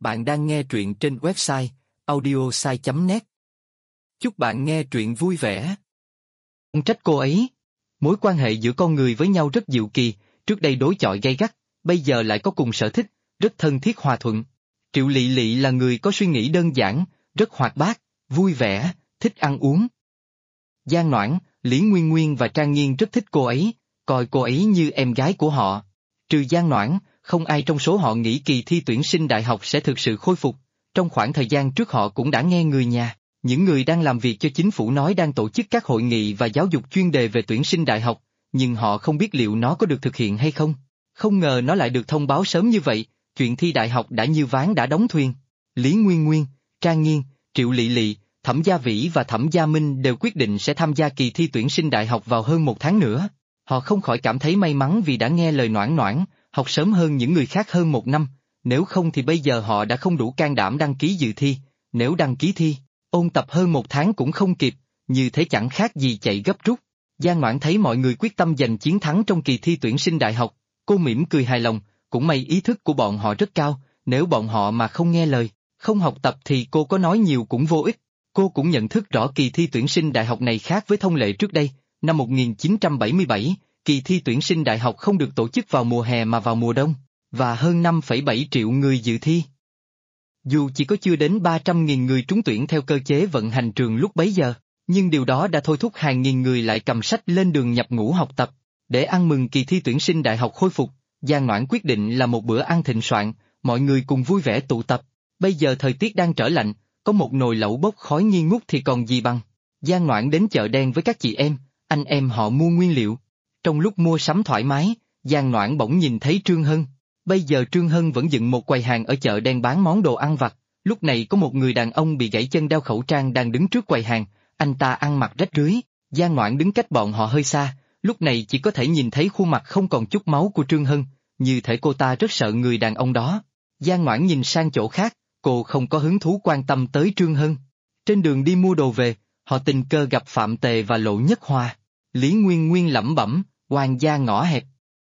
Bạn đang nghe truyện trên website audiosai.net. Chúc bạn nghe truyện vui vẻ. Không trách cô ấy. Mối quan hệ giữa con người với nhau rất diệu kỳ, trước đây đối chọi gay gắt, bây giờ lại có cùng sở thích, rất thân thiết hòa thuận. Triệu Lị Lị là người có suy nghĩ đơn giản, rất hoạt bát, vui vẻ, thích ăn uống. Giang Noãn, Lý Nguyên Nguyên và Trang Nghiên rất thích cô ấy, coi cô ấy như em gái của họ. Trừ Giang Noãn, không ai trong số họ nghĩ kỳ thi tuyển sinh đại học sẽ thực sự khôi phục. Trong khoảng thời gian trước họ cũng đã nghe người nhà, những người đang làm việc cho chính phủ nói đang tổ chức các hội nghị và giáo dục chuyên đề về tuyển sinh đại học, nhưng họ không biết liệu nó có được thực hiện hay không. Không ngờ nó lại được thông báo sớm như vậy, chuyện thi đại học đã như ván đã đóng thuyền. Lý Nguyên Nguyên, Trang Nghiên, Triệu Lị Lị, Thẩm Gia Vĩ và Thẩm Gia Minh đều quyết định sẽ tham gia kỳ thi tuyển sinh đại học vào hơn một tháng nữa. Họ không khỏi cảm thấy may mắn vì đã nghe lời Noãn Noãn, học sớm hơn những người khác hơn một năm, nếu không thì bây giờ họ đã không đủ can đảm đăng ký dự thi, nếu đăng ký thi, ôn tập hơn một tháng cũng không kịp, như thế chẳng khác gì chạy gấp rút. Giang Noãn thấy mọi người quyết tâm giành chiến thắng trong kỳ thi tuyển sinh đại học, cô mỉm cười hài lòng, cũng may ý thức của bọn họ rất cao, nếu bọn họ mà không nghe lời, không học tập thì cô có nói nhiều cũng vô ích. Cô cũng nhận thức rõ kỳ thi tuyển sinh đại học này khác với thông lệ trước đây, năm 1977, kỳ thi tuyển sinh đại học không được tổ chức vào mùa hè mà vào mùa đông, và hơn 5,7 triệu người dự thi. Dù chỉ có chưa đến 300.000 người trúng tuyển theo cơ chế vận hành trường lúc bấy giờ, nhưng điều đó đã thôi thúc hàng nghìn người lại cầm sách lên đường nhập ngũ học tập. Để ăn mừng kỳ thi tuyển sinh đại học khôi phục, Giang Noãn quyết định là một bữa ăn thịnh soạn, mọi người cùng vui vẻ tụ tập. Bây giờ thời tiết đang trở lạnh, có một nồi lẩu bốc khói nghi ngút thì còn gì bằng. Giang Noãn đến chợ đen với các chị em, anh em họ mua nguyên liệu. Trong lúc mua sắm thoải mái, Giang Noãn bỗng nhìn thấy Trương Hân. Bây giờ Trương Hân vẫn dựng một quầy hàng ở chợ đen bán món đồ ăn vặt. Lúc này có một người đàn ông bị gãy chân đeo khẩu trang đang đứng trước quầy hàng, anh ta ăn mặc rách rưới. Giang Noãn đứng cách bọn họ hơi xa, lúc này chỉ có thể nhìn thấy khuôn mặt không còn chút máu của Trương Hân, như thể cô ta rất sợ người đàn ông đó. Giang Noãn nhìn sang chỗ khác, cô không có hứng thú quan tâm tới Trương Hân. Trên đường đi mua đồ về, họ tình cờ gặp Phạm Tề và Lộ Nhất Hoa. Lý Nguyên Nguyên lẩm bẩm, Hoàng gia ngõ hẹp.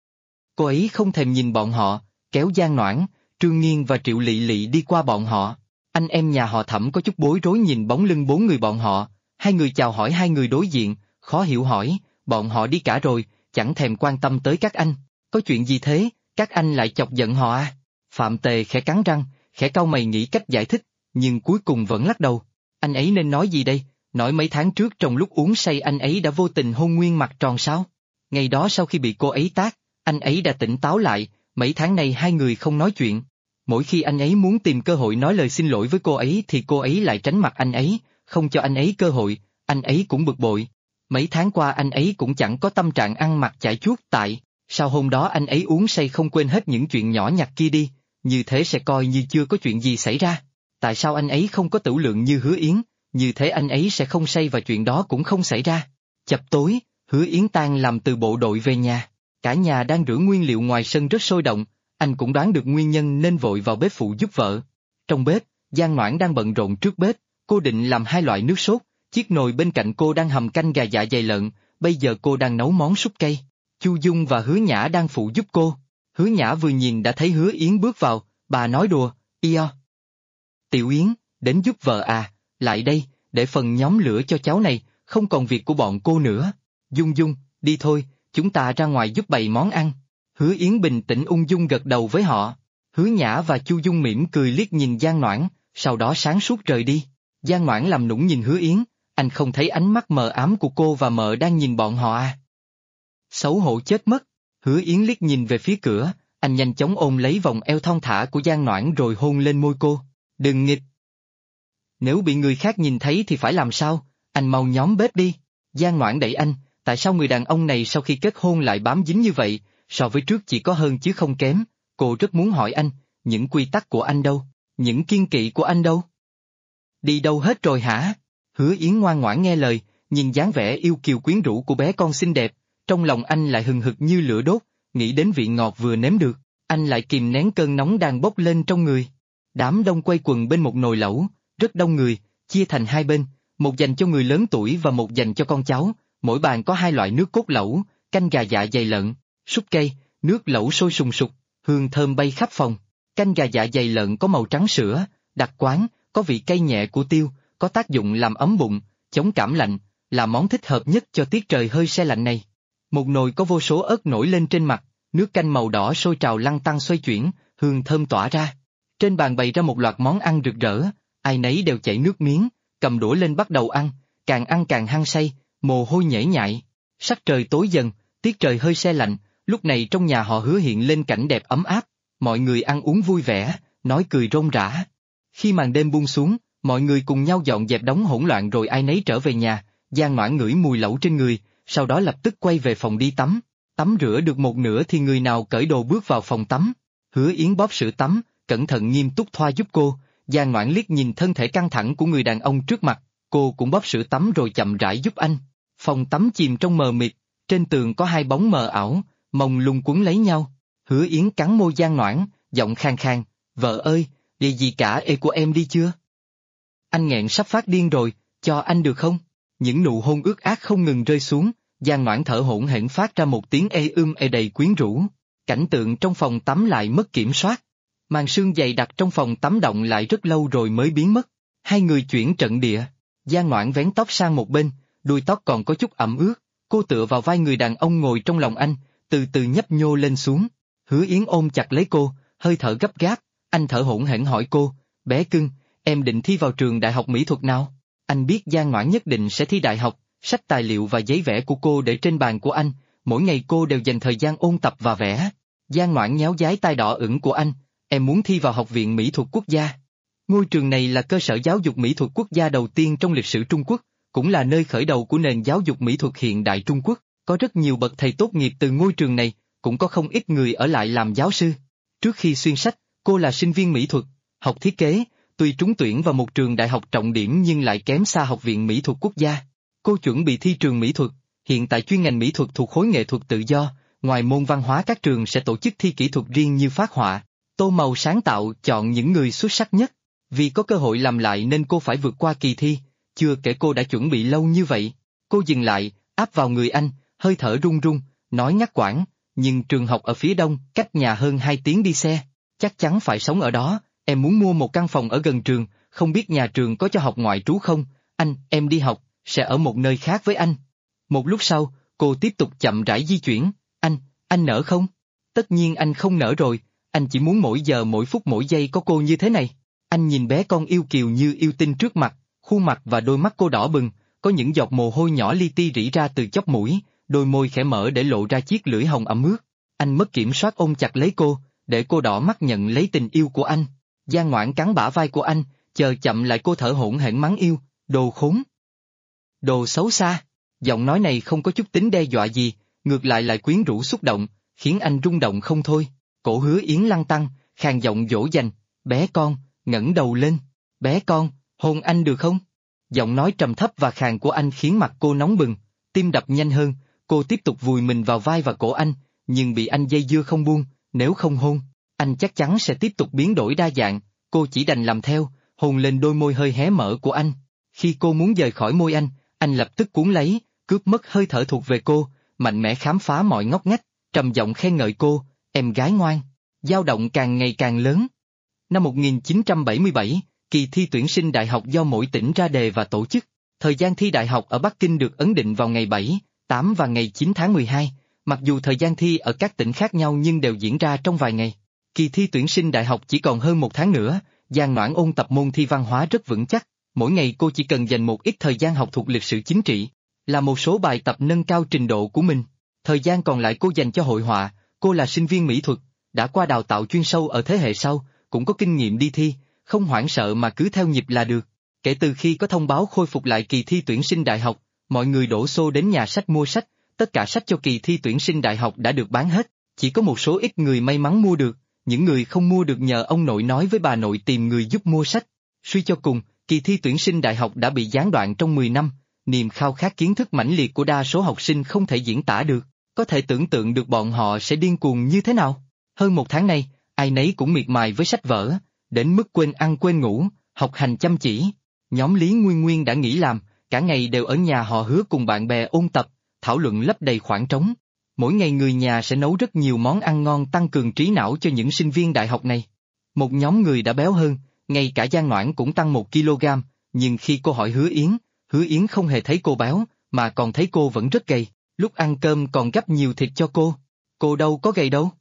Cô ấy không thèm nhìn bọn họ, kéo Giang Noãn, Trương Nghiên và Triệu Lị Lị đi qua bọn họ. Anh em nhà họ Thẩm có chút bối rối nhìn bóng lưng bốn người bọn họ, hai người chào hỏi hai người đối diện, khó hiểu hỏi, bọn họ đi cả rồi, chẳng thèm quan tâm tới các anh, có chuyện gì thế, các anh lại chọc giận họ à? Phạm Tề khẽ cắn răng, khẽ cau mày nghĩ cách giải thích, nhưng cuối cùng vẫn lắc đầu. Anh ấy nên nói gì đây? Nói mấy tháng trước trong lúc uống say anh ấy đã vô tình hôn Nguyên Mặt Tròn sao? Ngày đó sau khi bị cô ấy tát, anh ấy đã tỉnh táo lại, mấy tháng nay hai người không nói chuyện. Mỗi khi anh ấy muốn tìm cơ hội nói lời xin lỗi với cô ấy thì cô ấy lại tránh mặt anh ấy, không cho anh ấy cơ hội, anh ấy cũng bực bội. Mấy tháng qua anh ấy cũng chẳng có tâm trạng ăn mặc chải chuốt tại, sau hôm đó anh ấy uống say không quên hết những chuyện nhỏ nhặt kia đi, như thế sẽ coi như chưa có chuyện gì xảy ra. Tại sao anh ấy không có tửu lượng như Hứa Yến, như thế anh ấy sẽ không say và chuyện đó cũng không xảy ra. Chập tối, Hứa Yến tan làm từ bộ đội về nhà, cả nhà đang rửa nguyên liệu ngoài sân rất sôi động, anh cũng đoán được nguyên nhân nên vội vào bếp phụ giúp vợ. Trong bếp, Giang Noãn đang bận rộn trước bếp, cô định làm hai loại nước sốt, chiếc nồi bên cạnh cô đang hầm canh gà dạ dày lợn, bây giờ cô đang nấu món súp cây. Chu Dung và Hứa Nhã đang phụ giúp cô. Hứa Nhã vừa nhìn đã thấy Hứa Yến bước vào, bà nói đùa, Io. Tiểu Yến, đến giúp vợ à, lại đây, để phần nhóm lửa cho cháu này, không còn việc của bọn cô nữa. Dung Dung, đi thôi, chúng ta ra ngoài giúp bày món ăn. Hứa Yến bình tĩnh ung dung gật đầu với họ. Hứa Nhã và Chu Dung mỉm cười liếc nhìn Giang Noãn, sau đó sáng suốt rời đi. Giang Noãn làm nũng nhìn Hứa Yến, anh không thấy ánh mắt mờ ám của cô và mợ đang nhìn bọn họ à? Xấu hổ chết mất. Hứa Yến liếc nhìn về phía cửa, anh nhanh chóng ôm lấy vòng eo thon thả của Giang Noãn rồi hôn lên môi cô. Đừng nghịch. Nếu bị người khác nhìn thấy thì phải làm sao, anh mau nhóm bếp đi. Giang Noãn đẩy anh, tại sao người đàn ông này sau khi kết hôn lại bám dính như vậy, so với trước chỉ có hơn chứ không kém, cô rất muốn hỏi anh, những quy tắc của anh đâu, những kiêng kỵ của anh đâu? Đi đâu hết rồi hả? Hứa Yến ngoan ngoãn nghe lời, nhìn dáng vẻ yêu kiều quyến rũ của bé con xinh đẹp, trong lòng anh lại hừng hực như lửa đốt, nghĩ đến vị ngọt vừa nếm được, anh lại kìm nén cơn nóng đang bốc lên trong người. Đám đông quay quần bên một nồi lẩu, rất đông người, chia thành hai bên, một dành cho người lớn tuổi và một dành cho con cháu, mỗi bàn có hai loại nước cốt lẩu, canh gà dạ dày lợn, súp cây, nước lẩu sôi sùng sục, hương thơm bay khắp phòng. Canh gà dạ dày lợn có màu trắng sữa, đặc quán, có vị cay nhẹ của tiêu, có tác dụng làm ấm bụng, chống cảm lạnh, là món thích hợp nhất cho tiết trời hơi se lạnh này. Một nồi có vô số ớt nổi lên trên mặt, nước canh màu đỏ sôi trào lăn tăn xoay chuyển, hương thơm tỏa ra. Trên bàn bày ra một loạt món ăn rực rỡ, ai nấy đều chảy nước miếng, cầm đũa lên bắt đầu ăn càng hăng say, mồ hôi nhễ nhại. Sắc trời tối dần, tiết trời hơi se lạnh, lúc này trong nhà họ Hứa hiện lên cảnh đẹp ấm áp, mọi người ăn uống vui vẻ, nói cười rôm rả. Khi màn đêm buông xuống, mọi người cùng nhau dọn dẹp đống hỗn loạn rồi ai nấy trở về nhà, Giang Ngoãn ngửi mùi lẩu trên người, sau đó lập tức quay về phòng đi tắm. Tắm rửa được một nửa thì người nào cởi đồ bước vào phòng tắm. Hứa Yến bóp sữa tắm, cẩn thận nghiêm túc thoa giúp cô. Giang Ngoãn liếc nhìn thân thể căng thẳng của người đàn ông trước mặt, cô cũng bóp sữa tắm rồi chậm rãi giúp anh. Phòng tắm chìm trong mờ mịt, trên tường có hai bóng mờ ảo, mông lung quấn lấy nhau. Hứa Yến cắn môi Giang Ngoãn, giọng khàn khàn, vợ ơi, vì gì cả ê của em đi chưa? Anh nghẹn sắp phát điên rồi, cho anh được không? Những nụ hôn ướt át không ngừng rơi xuống, Giang Ngoãn thở hổn hển phát ra một tiếng ê đầy quyến rũ. Cảnh tượng trong phòng tắm lại mất kiểm soát. Màn sương dày đặc trong phòng tắm động lại rất lâu rồi mới biến mất. Hai người chuyển trận địa. Giang Ngoãn vén tóc sang một bên, đuôi tóc còn có chút ẩm ướt. Cô tựa vào vai người đàn ông ngồi trong lòng anh, từ từ nhấp nhô lên xuống. Hứa Yến ôm chặt lấy cô, hơi thở gấp gáp. Anh thở hổn hển hỏi cô, bé cưng, em định thi vào trường đại học mỹ thuật nào? Anh biết Giang Ngoãn nhất định sẽ thi đại học, sách tài liệu và giấy vẽ của cô để trên bàn của anh, mỗi ngày cô đều dành thời gian ôn tập và vẽ. Giang Ngoãn nhéo dái tai đỏ ửng của anh, em muốn thi vào Học viện Mỹ thuật Quốc gia. Ngôi trường này là cơ sở giáo dục mỹ thuật quốc gia đầu tiên trong lịch sử Trung Quốc, cũng là nơi khởi đầu của nền giáo dục mỹ thuật hiện đại Trung Quốc, có rất nhiều bậc thầy tốt nghiệp từ ngôi trường này, cũng có không ít người ở lại làm giáo sư. Trước khi xuyên sách, cô là sinh viên mỹ thuật, học thiết kế, tuy trúng tuyển vào một trường đại học trọng điểm nhưng lại kém xa Học viện Mỹ thuật Quốc gia. Cô chuẩn bị thi trường mỹ thuật, hiện tại chuyên ngành mỹ thuật thuộc khối nghệ thuật tự do, ngoài môn văn hóa các trường sẽ tổ chức thi kỹ thuật riêng như phác họa, tô màu sáng tạo chọn những người xuất sắc nhất. Vì có cơ hội làm lại nên cô phải vượt qua kỳ thi, chưa kể cô đã chuẩn bị lâu như vậy. Cô dừng lại, áp vào người anh, hơi thở run run, nói ngắt quãng, nhưng trường học ở phía đông, cách nhà hơn 2 tiếng đi xe, chắc chắn phải sống ở đó, em muốn mua một căn phòng ở gần trường, không biết nhà trường có cho học ngoại trú không, em đi học, sẽ ở một nơi khác với anh. Một lúc sau, cô tiếp tục chậm rãi di chuyển, anh nỡ không? Tất nhiên anh không nỡ rồi, anh chỉ muốn mỗi giờ mỗi phút mỗi giây có cô như thế này. Anh nhìn bé con yêu kiều như yêu tinh trước mặt, khuôn mặt và đôi mắt cô đỏ bừng, có những giọt mồ hôi nhỏ li ti rỉ ra từ chóp mũi, đôi môi khẽ mở để lộ ra chiếc lưỡi hồng ẩm ướt. Anh mất kiểm soát ôm chặt lấy cô, để cô đỏ mắt nhận lấy tình yêu của anh. Giang Ngoãn cắn bả vai của anh, chờ chậm lại cô thở hổn hển mắng yêu, đồ khốn. Đồ xấu xa. Giọng nói này không có chút tính đe dọa gì, ngược lại quyến rũ xúc động, khiến anh rung động không thôi. Cổ Hứa Yến lăn tăn, khàn giọng dỗ dành, bé con, ngẩng đầu lên, bé con, hôn anh được không? Giọng nói trầm thấp và khàn của anh khiến mặt cô nóng bừng, tim đập nhanh hơn, cô tiếp tục vùi mình vào vai và cổ anh, nhưng bị anh dây dưa không buông, nếu không hôn, anh chắc chắn sẽ tiếp tục biến đổi đa dạng, cô chỉ đành làm theo, hôn lên đôi môi hơi hé mở của anh. Khi cô muốn rời khỏi môi anh lập tức cuốn lấy, cướp mất hơi thở thuộc về cô, mạnh mẽ khám phá mọi ngóc ngách, trầm giọng khen ngợi cô, em gái ngoan, dao động càng ngày càng lớn. Năm 1977, kỳ thi tuyển sinh đại học do mỗi tỉnh ra đề và tổ chức. Thời gian thi đại học ở Bắc Kinh được ấn định vào ngày 7, 8 và ngày 9 tháng 12, mặc dù thời gian thi ở các tỉnh khác nhau nhưng đều diễn ra trong vài ngày. Kỳ thi tuyển sinh đại học chỉ còn hơn 1 tháng nữa, Giang Ngoãn ôn tập môn thi văn hóa rất vững chắc, mỗi ngày cô chỉ cần dành một ít thời gian học thuộc lịch sử chính trị, là một số bài tập nâng cao trình độ của mình. Thời gian còn lại cô dành cho hội họa, cô là sinh viên mỹ thuật, đã qua đào tạo chuyên sâu ở thế hệ sau, cũng có kinh nghiệm đi thi, không hoảng sợ mà cứ theo nhịp là được. Kể từ khi có thông báo khôi phục lại kỳ thi tuyển sinh đại học, mọi người đổ xô đến nhà sách mua sách, tất cả sách cho kỳ thi tuyển sinh đại học đã được bán hết, chỉ có một số ít người may mắn mua được, những người không mua được nhờ ông nội nói với bà nội tìm người giúp mua sách. Suy cho cùng, kỳ thi tuyển sinh đại học đã bị gián đoạn trong 10 năm, niềm khao khát kiến thức mãnh liệt của đa số học sinh không thể diễn tả được, có thể tưởng tượng được bọn họ sẽ điên cuồng như thế nào. Hơn 1 tháng nay, ai nấy cũng miệt mài với sách vở, đến mức quên ăn quên ngủ, học hành chăm chỉ. Nhóm Lý Nguyên Nguyên đã nghỉ làm, cả ngày đều ở nhà họ Hứa cùng bạn bè ôn tập, thảo luận lấp đầy khoảng trống. Mỗi ngày người nhà sẽ nấu rất nhiều món ăn ngon tăng cường trí não cho những sinh viên đại học này. Một nhóm người đã béo hơn, ngay cả Giang Noãn cũng tăng 1 kg, nhưng khi cô hỏi Hứa Yến không hề thấy cô béo, mà còn thấy cô vẫn rất gầy, lúc ăn cơm còn gắp nhiều thịt cho cô đâu có gầy đâu.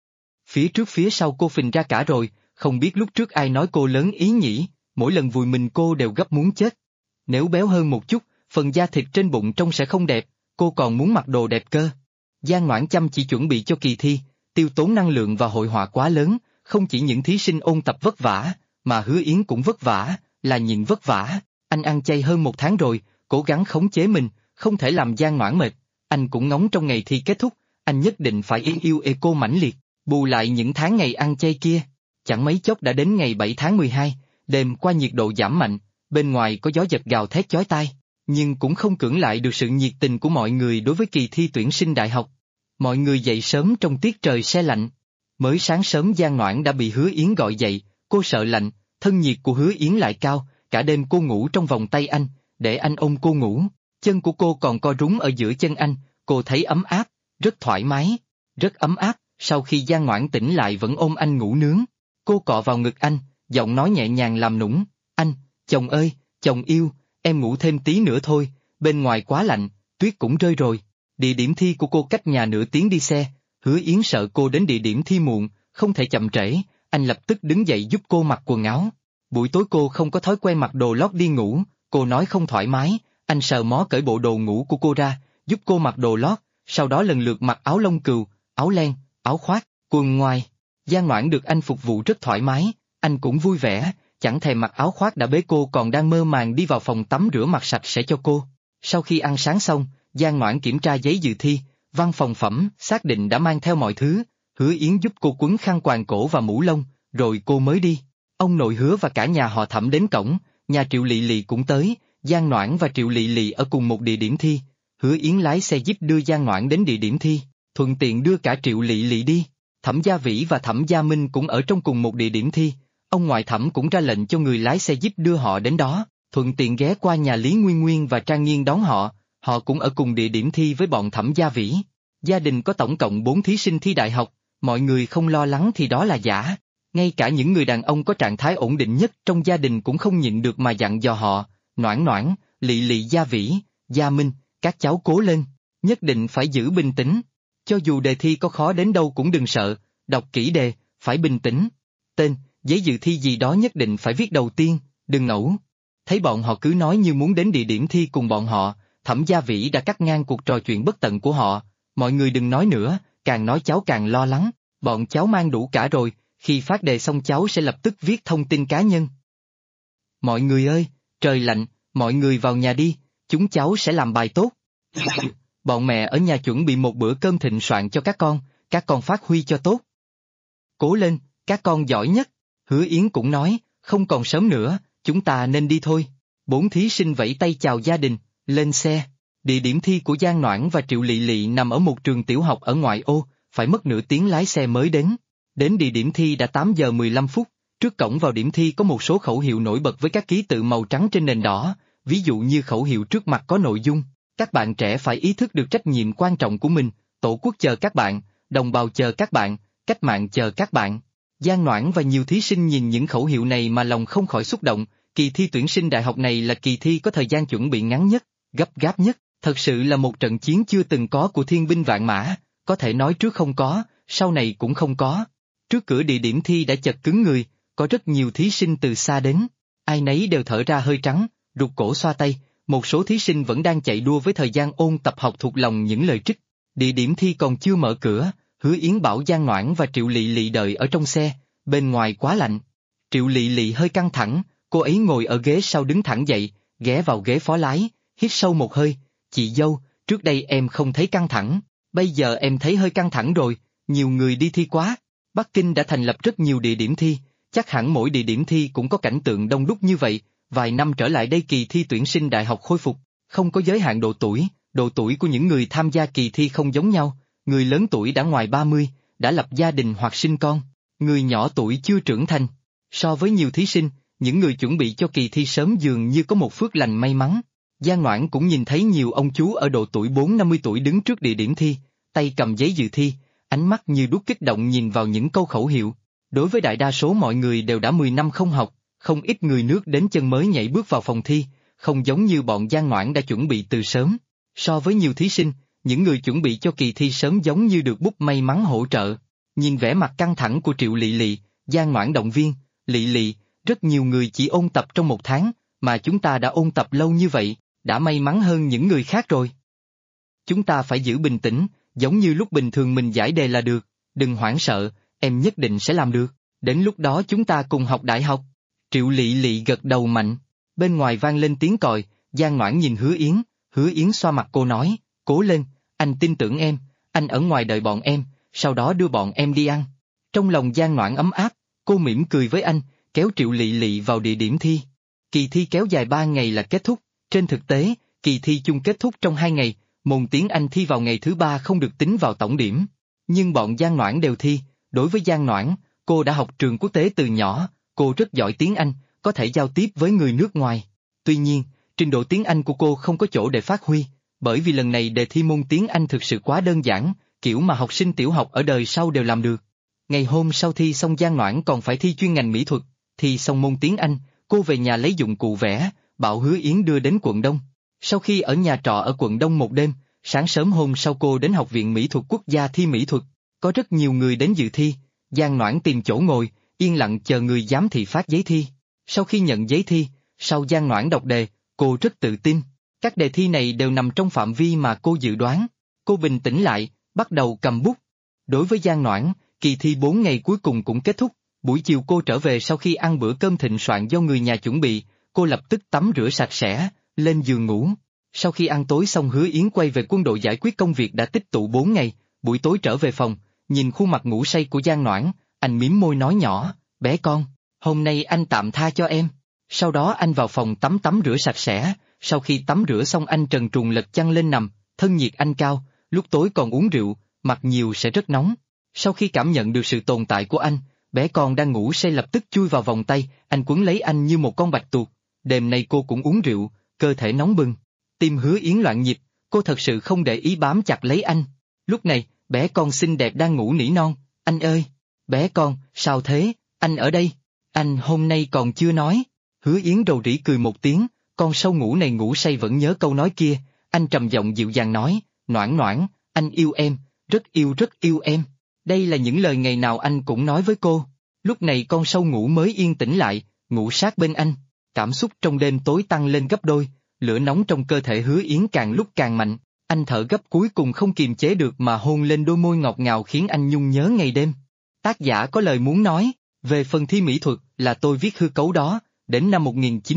Phía trước phía sau cô phình ra cả rồi, không biết lúc trước ai nói cô lớn ý nhỉ, mỗi lần vùi mình cô đều gấp muốn chết. Nếu béo hơn một chút, phần da thịt trên bụng trông sẽ không đẹp, cô còn muốn mặc đồ đẹp cơ. Giang Noãn chăm chỉ chuẩn bị cho kỳ thi, tiêu tốn năng lượng và hội họa quá lớn, không chỉ những thí sinh ôn tập vất vả, mà Hứa Yến cũng vất vả, là nhịn vất vả. Anh ăn chay hơn 1 tháng rồi, cố gắng khống chế mình, không thể làm Giang Noãn mệt. Anh cũng ngóng trong ngày thi kết thúc, anh nhất định phải yêu cô mãnh liệt, bù lại những tháng ngày ăn chay kia. Chẳng mấy chốc đã đến ngày 7 tháng 12, đêm qua nhiệt độ giảm mạnh, bên ngoài có gió giật gào thét chói tai, nhưng cũng không cưỡng lại được sự nhiệt tình của mọi người đối với kỳ thi tuyển sinh đại học. Mọi người dậy sớm trong tiết trời se lạnh. Mới sáng sớm Giang Noãn đã bị Hứa Yến gọi dậy, cô sợ lạnh, thân nhiệt của Hứa Yến lại cao, cả đêm cô ngủ trong vòng tay anh, để anh ôm cô ngủ, chân của cô còn co rúm ở giữa chân anh, cô thấy ấm áp, rất thoải mái, rất ấm áp. Sau khi Giang Noãn tỉnh lại vẫn ôm anh ngủ nướng, cô cọ vào ngực anh, giọng nói nhẹ nhàng làm nũng, anh, chồng ơi, chồng yêu, em ngủ thêm tí nữa thôi, bên ngoài quá lạnh, tuyết cũng rơi rồi. Địa điểm thi của cô cách nhà nửa tiếng đi xe, Hứa Yến sợ cô đến địa điểm thi muộn, không thể chậm trễ, anh lập tức đứng dậy giúp cô mặc quần áo. Buổi tối cô không có thói quen mặc đồ lót đi ngủ, cô nói không thoải mái, anh sờ mó cởi bộ đồ ngủ của cô ra, giúp cô mặc đồ lót, sau đó lần lượt mặc áo lông cừu, áo len, áo khoác, quần ngoài. Giang Noãn được anh phục vụ rất thoải mái, anh cũng vui vẻ, chẳng thèm mặc áo khoác đã bế cô còn đang mơ màng đi vào phòng tắm rửa mặt sạch sẽ cho cô. Sau khi ăn sáng xong, Giang Noãn kiểm tra giấy dự thi, văn phòng phẩm, xác định đã mang theo mọi thứ, Hứa Yến giúp cô quấn khăn quàng cổ và mũ lông, rồi cô mới đi. Ông nội Hứa và cả nhà họ Thẩm đến cổng, nhà Triệu Lị Lị cũng tới, Giang Noãn và Triệu Lị Lị ở cùng một địa điểm thi, Hứa Yến lái xe jeep đưa Giang Noãn đến địa điểm thi, thuận tiện đưa cả Triệu Lị Lị đi. Thẩm Gia Vĩ và Thẩm Gia Minh cũng ở trong cùng một địa điểm thi, ông ngoại Thẩm cũng ra lệnh cho người lái xe jeep đưa họ đến đó, thuận tiện ghé qua nhà Lý Nguyên Nguyên và Trang Nghiên đón họ cũng ở cùng địa điểm thi với bọn Thẩm Gia Vĩ. Gia đình có tổng cộng 4 thí sinh thi đại học, mọi người không lo lắng thì đó là giả. Ngay cả những người đàn ông có trạng thái ổn định nhất trong gia đình cũng không nhịn được mà dặn dò họ, Noãn Noãn, Lị Lị, Gia Vĩ, Gia Minh, các cháu cố lên, nhất định phải giữ bình tĩnh. Cho dù đề thi có khó đến đâu cũng đừng sợ, đọc kỹ đề, phải bình tĩnh. Tên, giấy dự thi gì đó nhất định phải viết đầu tiên, đừng ngẫu. Thấy bọn họ cứ nói như muốn đến địa điểm thi cùng bọn họ, Thẩm Gia Vĩ đã cắt ngang cuộc trò chuyện bất tận của họ. Mọi người đừng nói nữa, càng nói cháu càng lo lắng, bọn cháu mang đủ cả rồi, khi phát đề xong cháu sẽ lập tức viết thông tin cá nhân. Mọi người ơi, trời lạnh, mọi người vào nhà đi, chúng cháu sẽ làm bài tốt. Bọn mẹ ở nhà chuẩn bị một bữa cơm thịnh soạn cho các con phát huy cho tốt. Cố lên, các con giỏi nhất. Hứa Yến cũng nói, không còn sớm nữa, chúng ta nên đi thôi. 4 thí sinh vẫy tay chào gia đình, lên xe. Địa điểm thi của Giang Noãn và Triệu Lị Lị nằm ở một trường tiểu học ở ngoại ô, phải mất nửa tiếng lái xe mới đến. Đến địa điểm thi đã 8 giờ 15 phút, trước cổng vào điểm thi có một số khẩu hiệu nổi bật với các ký tự màu trắng trên nền đỏ, ví dụ như khẩu hiệu trước mặt có nội dung, các bạn trẻ phải ý thức được trách nhiệm quan trọng của mình, tổ quốc chờ các bạn, đồng bào chờ các bạn, cách mạng chờ các bạn. Giang Noãn và nhiều thí sinh nhìn những khẩu hiệu này mà lòng không khỏi xúc động, kỳ thi tuyển sinh đại học này là kỳ thi có thời gian chuẩn bị ngắn nhất, gấp gáp nhất, thật sự là một trận chiến chưa từng có của thiên binh vạn mã, có thể nói trước không có, sau này cũng không có. Trước cửa địa điểm thi đã chật cứng người, có rất nhiều thí sinh từ xa đến, ai nấy đều thở ra hơi trắng, rụt cổ xoa tay, một số thí sinh vẫn đang chạy đua với thời gian ôn tập học thuộc lòng những lời trích. Địa điểm thi còn chưa mở cửa, Hứa Yến bảo Giang Noãn và Triệu Lị Lị đợi ở trong xe, bên ngoài quá lạnh. Triệu Lị Lị hơi căng thẳng, cô ấy ngồi ở ghế sau đứng thẳng dậy, ghé vào ghế phó lái, hít sâu một hơi, chị dâu, trước đây em không thấy căng thẳng, bây giờ em thấy hơi căng thẳng rồi, nhiều người đi thi quá. Bắc Kinh đã thành lập rất nhiều địa điểm thi, chắc hẳn mỗi địa điểm thi cũng có cảnh tượng đông đúc như vậy, vài năm trở lại đây kỳ thi tuyển sinh đại học khôi phục, không có giới hạn độ tuổi của những người tham gia kỳ thi không giống nhau, người lớn tuổi đã ngoài 30, đã lập gia đình hoặc sinh con, người nhỏ tuổi chưa trưởng thành. So với nhiều thí sinh, những người chuẩn bị cho kỳ thi sớm dường như có một phước lành may mắn. Giang Noãn cũng nhìn thấy nhiều ông chú ở độ tuổi 40-50 tuổi đứng trước địa điểm thi, tay cầm giấy dự thi, ánh mắt như đuốc kích động nhìn vào những câu khẩu hiệu. Đối với đại đa số mọi người đều đã 10 năm không học, không ít người nước đến chân mới nhảy bước vào phòng thi, không giống như bọn Giang Noãn đã chuẩn bị từ sớm. So với nhiều thí sinh, những người chuẩn bị cho kỳ thi sớm giống như được bút may mắn hỗ trợ. Nhìn vẻ mặt căng thẳng của Triệu Lị Lị, Giang Noãn động viên, Lị Lị, rất nhiều người chỉ ôn tập trong 1 tháng, mà chúng ta đã ôn tập lâu như vậy, đã may mắn hơn những người khác rồi. Chúng ta phải giữ bình tĩnh, giống như lúc bình thường mình giải đề là được, đừng hoảng sợ, em nhất định sẽ làm được, đến lúc đó chúng ta cùng học đại học. Triệu Lị Lị gật đầu mạnh, bên ngoài vang lên tiếng còi, Giang Noãn nhìn Hứa Yến xoa mặt cô nói, cố lên, anh tin tưởng em, anh ở ngoài đợi bọn em, sau đó đưa bọn em đi ăn. Trong lòng Giang Noãn ấm áp, cô mỉm cười với anh, kéo Triệu Lị Lị vào địa điểm thi. Kỳ thi kéo dài 3 ngày là kết thúc, trên thực tế, kỳ thi chung kết thúc trong 2 ngày, môn tiếng Anh thi vào ngày thứ 3 không được tính vào tổng điểm. Nhưng bọn Giang Noãn đều thi, đối với Giang Noãn, cô đã học trường quốc tế từ nhỏ, cô rất giỏi tiếng Anh, có thể giao tiếp với người nước ngoài. Tuy nhiên, trình độ tiếng Anh của cô không có chỗ để phát huy, bởi vì lần này đề thi môn tiếng Anh thực sự quá đơn giản, kiểu mà học sinh tiểu học ở đời sau đều làm được. Ngày hôm sau thi xong Giang Noãn còn phải thi chuyên ngành mỹ thuật, thi xong môn tiếng Anh, cô về nhà lấy dụng cụ vẽ, bảo Hứa Yến đưa đến quận Đông. Sau khi ở nhà trọ ở quận Đông một đêm, sáng sớm hôm sau cô đến Học viện Mỹ thuật Quốc gia thi mỹ thuật, có rất nhiều người đến dự thi, Giang Noãn tìm chỗ ngồi, yên lặng chờ người giám thị phát giấy thi. Sau khi nhận giấy thi, sau Giang Noãn đọc đề, cô rất tự tin, các đề thi này đều nằm trong phạm vi mà cô dự đoán. Cô bình tĩnh lại, bắt đầu cầm bút. Đối với Giang Noãn, kỳ thi 4 ngày cuối cùng cũng kết thúc, buổi chiều cô trở về sau khi ăn bữa cơm thịnh soạn do người nhà chuẩn bị, cô lập tức tắm rửa sạch sẽ, lên giường ngủ. Sau khi ăn tối xong Hứa Yến quay về quân đội giải quyết công việc đã tích tụ 4 ngày, buổi tối trở về phòng, nhìn khuôn mặt ngủ say của Giang Noãn, anh mím môi nói nhỏ, bé con, hôm nay anh tạm tha cho em. Sau đó anh vào phòng tắm rửa sạch sẽ, sau khi tắm rửa xong anh trần truồng lật chăn lên nằm, thân nhiệt anh cao, lúc tối còn uống rượu, mặc nhiều sẽ rất nóng. Sau khi cảm nhận được sự tồn tại của anh, bé con đang ngủ say lập tức chui vào vòng tay, anh quấn lấy anh như một con bạch tuộc. Đêm nay cô cũng uống rượu, cơ thể nóng bừng. Tim Hứa Yến loạn nhịp, cô thật sự không để ý bám chặt lấy anh. Lúc này, bé con xinh đẹp đang ngủ nỉ non, anh ơi, bé con, sao thế, anh ở đây, anh hôm nay còn chưa nói. Hứa Yến rầu rĩ cười một tiếng, con sâu ngủ này ngủ say vẫn nhớ câu nói kia, anh trầm giọng dịu dàng nói, Noãn Noãn, anh yêu em, rất yêu em. Đây là những lời ngày nào anh cũng nói với cô. Lúc này con sâu ngủ mới yên tĩnh lại, ngủ sát bên anh. Cảm xúc trong đêm tối tăng lên gấp đôi, lửa nóng trong cơ thể Hứa Yến càng lúc càng mạnh. Anh thở gấp cuối cùng không kiềm chế được mà hôn lên đôi môi ngọt ngào khiến anh nhung nhớ ngày đêm. Tác giả có lời muốn nói, về phần thi mỹ thuật là tôi viết hư cấu đó, đến năm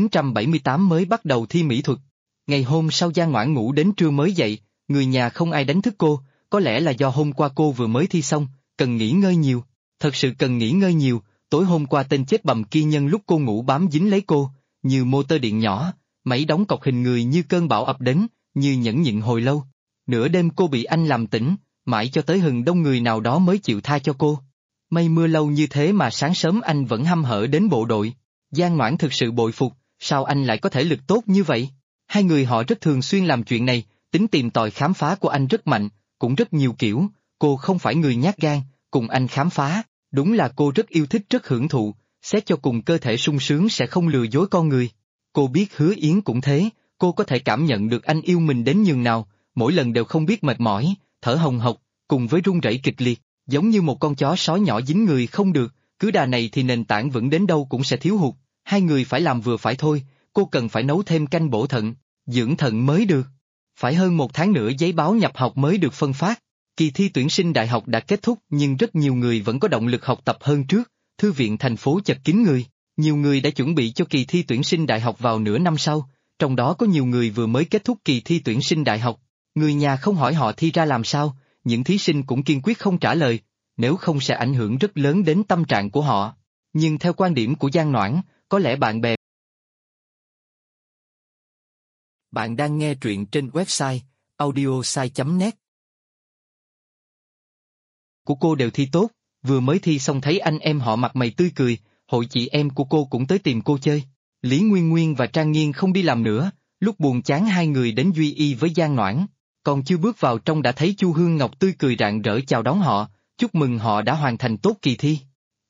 1978 mới bắt đầu thi mỹ thuật. Ngày hôm sau Giang Noãn ngủ đến trưa mới dậy, người nhà không ai đánh thức cô, có lẽ là do hôm qua cô vừa mới thi xong, cần nghỉ ngơi nhiều, thật sự cần nghỉ ngơi nhiều, tối hôm qua tên chết bầm kia nhân lúc cô ngủ bám dính lấy cô, như motor điện nhỏ, máy đóng cọc hình người như cơn bão ập đến, như nhẫn nhịn hồi lâu. Nửa đêm cô bị anh làm tỉnh, mãi cho tới hừng đông người nào đó mới chịu tha cho cô. Mây mưa lâu như thế mà sáng sớm anh vẫn hăm hở đến bộ đội. Giang Noãn thực sự bội phục, sao anh lại có thể lực tốt như vậy? Hai người họ rất thường xuyên làm chuyện này, tính tìm tòi khám phá của anh rất mạnh, cũng rất nhiều kiểu, cô không phải người nhát gan, cùng anh khám phá, đúng là cô rất yêu thích rất hưởng thụ, xét cho cùng cơ thể sung sướng sẽ không lừa dối con người. Cô biết Hứa Yến cũng thế, cô có thể cảm nhận được anh yêu mình đến nhường nào, mỗi lần đều không biết mệt mỏi, thở hồng hộc, cùng với run rẩy kịch liệt, giống như một con chó sói nhỏ dính người không được, cứ đà này thì nền tảng vững đến đâu cũng sẽ thiếu hụt, hai người phải làm vừa phải thôi, cô cần phải nấu thêm canh bổ thận, dưỡng thận mới được. Phải hơn 1 tháng nữa giấy báo nhập học mới được phân phát. Kỳ thi tuyển sinh đại học đã kết thúc nhưng rất nhiều người vẫn có động lực học tập hơn trước, thư viện thành phố chật kín người, nhiều người đã chuẩn bị cho kỳ thi tuyển sinh đại học vào nửa năm sau, trong đó có nhiều người vừa mới kết thúc kỳ thi tuyển sinh đại học, người nhà không hỏi họ thi ra làm sao, những thí sinh cũng kiên quyết không trả lời, nếu không sẽ ảnh hưởng rất lớn đến tâm trạng của họ. Nhưng theo quan điểm của Giang Noãn, có lẽ bạn bè. Bạn đang nghe truyện trên website audiosai.net. Của cô đều thi tốt, vừa mới thi xong thấy anh em họ mặt mày tươi cười, hội chị em của cô cũng tới tìm cô chơi. Lý Nguyên Nguyên và Trang Nghiên không đi làm nữa, lúc buồn chán hai người đến Duy Y với Giang Noãn, còn chưa bước vào trong đã thấy Chu Hương Ngọc tươi cười rạng rỡ chào đón họ, chúc mừng họ đã hoàn thành tốt kỳ thi.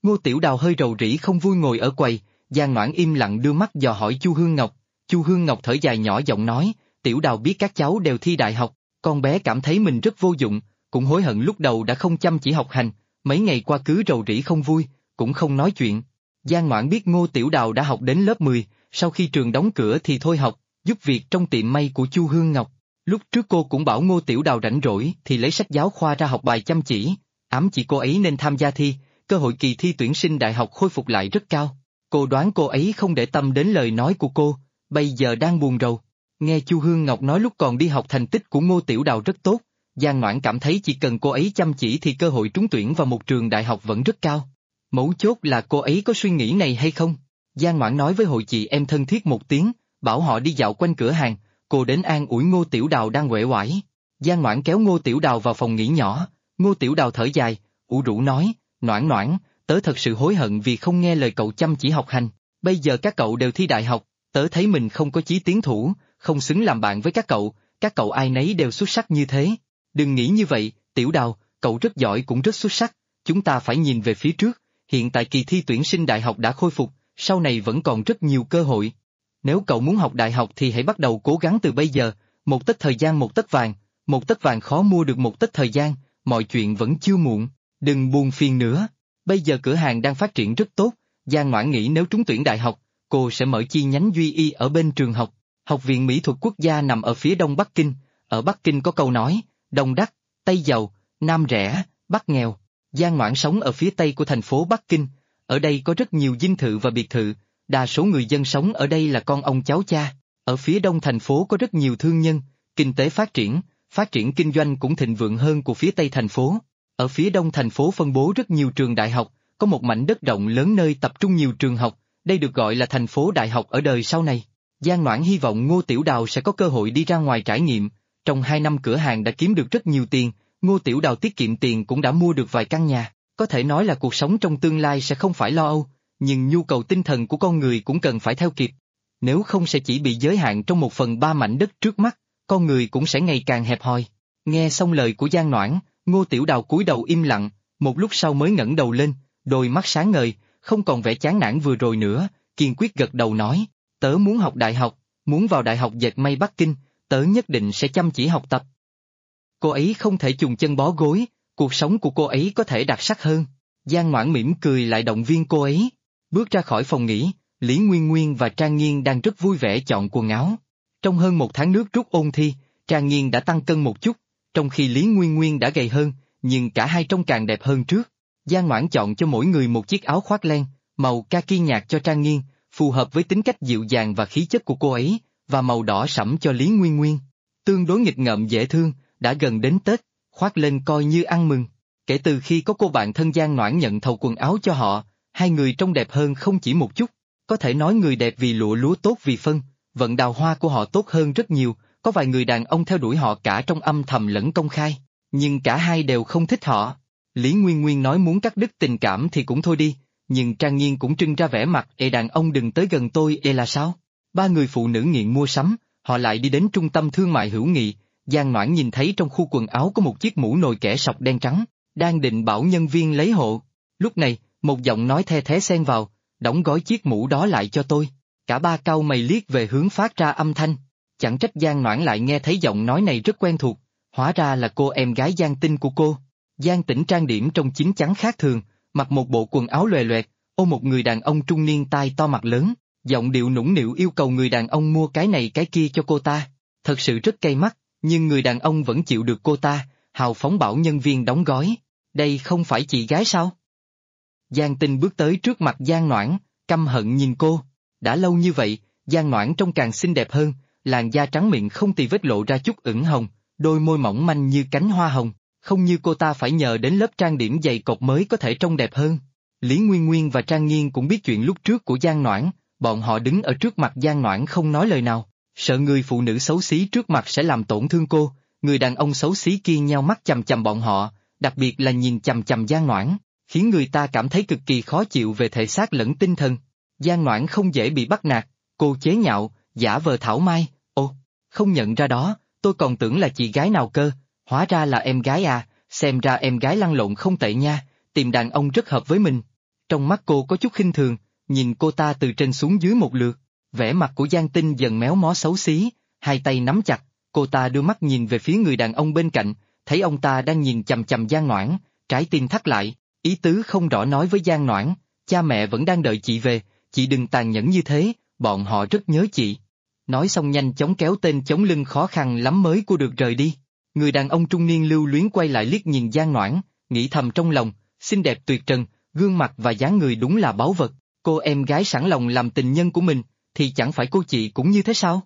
Ngô Tiểu Đào hơi rầu rĩ không vui ngồi ở quầy, Giang Noãn im lặng đưa mắt dò hỏi Chu Hương Ngọc. Chu Hương Ngọc thở dài nhỏ giọng nói, Tiểu Đào biết các cháu đều thi đại học, con bé cảm thấy mình rất vô dụng, cũng hối hận lúc đầu đã không chăm chỉ học hành, mấy ngày qua cứ rầu rĩ không vui, cũng không nói chuyện. Giang Noãn biết Ngô Tiểu Đào đã học đến lớp 10, sau khi trường đóng cửa thì thôi học, giúp việc trong tiệm may của Chu Hương Ngọc. Lúc trước cô cũng bảo Ngô Tiểu Đào rảnh rỗi thì lấy sách giáo khoa ra học bài chăm chỉ, ám chỉ cô ấy nên tham gia thi, cơ hội kỳ thi tuyển sinh đại học khôi phục lại rất cao. Cô đoán cô ấy không để tâm đến lời nói của cô, bây giờ đang buồn rầu. Nghe Chu Hương Ngọc nói lúc còn đi học thành tích của Ngô Tiểu Đào rất tốt, Giang Noãn cảm thấy chỉ cần cô ấy chăm chỉ thì cơ hội trúng tuyển vào một trường đại học vẫn rất cao. Mấu chốt là cô ấy có suy nghĩ này hay không? Giang Noãn nói với hội chị em thân thiết một tiếng, bảo họ đi dạo quanh cửa hàng, cô đến an ủi Ngô Tiểu Đào đang uể oải. Giang Noãn kéo Ngô Tiểu Đào vào phòng nghỉ nhỏ, Ngô Tiểu Đào thở dài, ủ rũ nói, Noãn Noãn, tớ thật sự hối hận vì không nghe lời cậu chăm chỉ học hành, bây giờ các cậu đều thi đại học, tớ thấy mình không có chí tiến thủ, không xứng làm bạn với các cậu ai nấy đều xuất sắc như thế. Đừng nghĩ như vậy, Tiểu Đào, cậu rất giỏi cũng rất xuất sắc, chúng ta phải nhìn về phía trước, hiện tại kỳ thi tuyển sinh đại học đã khôi phục, sau này vẫn còn rất nhiều cơ hội. Nếu cậu muốn học đại học thì hãy bắt đầu cố gắng từ bây giờ, một tấc thời gian một tấc vàng khó mua được một tấc thời gian, mọi chuyện vẫn chưa muộn, đừng buồn phiền nữa. Bây giờ cửa hàng đang phát triển rất tốt, Giang Noãn nghĩ nếu trúng tuyển đại học, cô sẽ mở chi nhánh Duy Y ở bên trường học. Học viện Mỹ thuật quốc gia nằm ở phía đông Bắc Kinh, ở Bắc Kinh có câu nói, Đông đắt, Tây giàu, Nam rẻ, Bắc nghèo. Giang Noãn sống ở phía tây của thành phố Bắc Kinh, ở đây có rất nhiều dinh thự và biệt thự, đa số người dân sống ở đây là con ông cháu cha. Ở phía đông thành phố có rất nhiều thương nhân, kinh tế phát triển kinh doanh cũng thịnh vượng hơn của phía tây thành phố. Ở phía đông thành phố phân bố rất nhiều trường đại học, có một mảnh đất rộng lớn nơi tập trung nhiều trường học, đây được gọi là thành phố đại học ở đời sau này. Giang Noãn hy vọng Ngô Tiểu Đào sẽ có cơ hội đi ra ngoài trải nghiệm, trong 2 năm cửa hàng đã kiếm được rất nhiều tiền, Ngô Tiểu Đào tiết kiệm tiền cũng đã mua được vài căn nhà, có thể nói là cuộc sống trong tương lai sẽ không phải lo âu, nhưng nhu cầu tinh thần của con người cũng cần phải theo kịp. Nếu không sẽ chỉ bị giới hạn trong 1/3 mảnh đất trước mắt, con người cũng sẽ ngày càng hẹp hòi. Nghe xong lời của Giang Noãn, Ngô Tiểu Đào cúi đầu im lặng, một lúc sau mới ngẩng đầu lên, đôi mắt sáng ngời, không còn vẻ chán nản vừa rồi nữa, kiên quyết gật đầu nói, tớ muốn học đại học, muốn vào Đại học Dệt may Bắc Kinh, tớ nhất định sẽ chăm chỉ học tập. Cô ấy không thể chùng chân bó gối, cuộc sống của cô ấy có thể đặc sắc hơn. Giang Noãn mỉm cười lại động viên cô ấy. Bước ra khỏi phòng nghỉ, Lý Nguyên Nguyên và Trang Nghiên đang rất vui vẻ chọn quần áo. Trong hơn 1 tháng nước rút ôn thi, Trang Nghiên đã tăng cân một chút, trong khi Lý Nguyên Nguyên đã gầy hơn, nhưng cả hai trông càng đẹp hơn trước. Giang Noãn chọn cho mỗi người một chiếc áo khoác len, màu kaki nhạt cho Trang Nghiên, phù hợp với tính cách dịu dàng và khí chất của cô ấy, và màu đỏ sẫm cho Lý Nguyên Nguyên. Tương đối nghịch ngợm dễ thương, đã gần đến Tết, khoác lên coi như ăn mừng. Kể từ khi có cô bạn thân Giang Noãn nhận thầu quần áo cho họ, hai người trông đẹp hơn không chỉ một chút, có thể nói người đẹp vì lụa lúa tốt vì phân, vận đào hoa của họ tốt hơn rất nhiều, có vài người đàn ông theo đuổi họ cả trong âm thầm lẫn công khai, nhưng cả hai đều không thích họ. Lý Nguyên Nguyên nói muốn cắt đứt tình cảm thì cũng thôi đi, nhưng Trang Nghiên cũng trưng ra vẻ mặt đàn ông đừng tới gần tôi là sao? 3 người phụ nữ nghiện mua sắm, họ lại đi đến trung tâm thương mại hữu nghị. Giang Noãn nhìn thấy trong khu quần áo có một chiếc mũ nồi kẻ sọc đen trắng, đang định bảo nhân viên lấy hộ. Lúc này, một giọng nói the thé xen vào, đóng gói chiếc mũ đó lại cho tôi. Cả ba cau mày liếc về hướng phát ra âm thanh. Chẳng trách Giang Noãn lại nghe thấy giọng nói này rất quen thuộc, hóa ra là cô em gái Giang Tinh của cô. Giang Tĩnh trang điểm trông chín chắn khác thường, mặc một bộ quần áo lòe loẹt, ôm một người đàn ông trung niên tai to mặt lớn, giọng điệu nũng nịu yêu cầu người đàn ông mua cái này cái kia cho cô ta. Thật sự rất cay mắt, nhưng người đàn ông vẫn chịu được cô ta, hào phóng bảo nhân viên đóng gói. Đây không phải chị gái sao? Giang Tinh bước tới trước mặt Giang Noãn, căm hận nhìn cô. Đã lâu như vậy, Giang Noãn trông càng xinh đẹp hơn, làn da trắng miệng không tì vết lộ ra chút ửng hồng, đôi môi mỏng manh như cánh hoa hồng, không như cô ta phải nhờ đến lớp trang điểm dày cộp mới có thể trông đẹp hơn. Lý Nguyên Nguyên và Trang Nghiên cũng biết chuyện lúc trước của Giang Noãn, bọn họ đứng ở trước mặt Giang Noãn không nói lời nào, sợ người phụ nữ xấu xí trước mặt sẽ làm tổn thương cô, người đàn ông xấu xí kia nheo mắt chằm chằm bọn họ, đặc biệt là nhìn chằm chằm Giang Noãn, khiến người ta cảm thấy cực kỳ khó chịu về thể xác lẫn tinh thần. Giang Noãn không dễ bị bắt nạt, cô chế nhạo, giả vờ thảo mai, ô, không nhận ra đó, tôi còn tưởng là chị gái nào cơ, hóa ra là em gái à, xem ra em gái lăn lộn không tệ nha, tìm đàn ông rất hợp với mình. Trong mắt cô có chút khinh thường, nhìn cô ta từ trên xuống dưới một lượt, vẻ mặt của Giang Tinh dần méo mó xấu xí, hai tay nắm chặt, cô ta đưa mắt nhìn về phía người đàn ông bên cạnh, thấy ông ta đang nhìn chằm chằm Giang Noãn, trái tim thắt lại, ý tứ không rõ nói với Giang Noãn, cha mẹ vẫn đang đợi chị về, chị đừng tàn nhẫn như thế, bọn họ rất nhớ chị. Nói xong nhanh chóng kéo tên chống lưng khó khăn lắm mới cô được rời đi. Người đàn ông trung niên lưu luyến quay lại liếc nhìn Giang Noãn, nghĩ thầm trong lòng, xinh đẹp tuyệt trần, gương mặt và dáng người đúng là báu vật, cô em gái sẵn lòng làm tình nhân của mình, thì chẳng phải cô chị cũng như thế sao?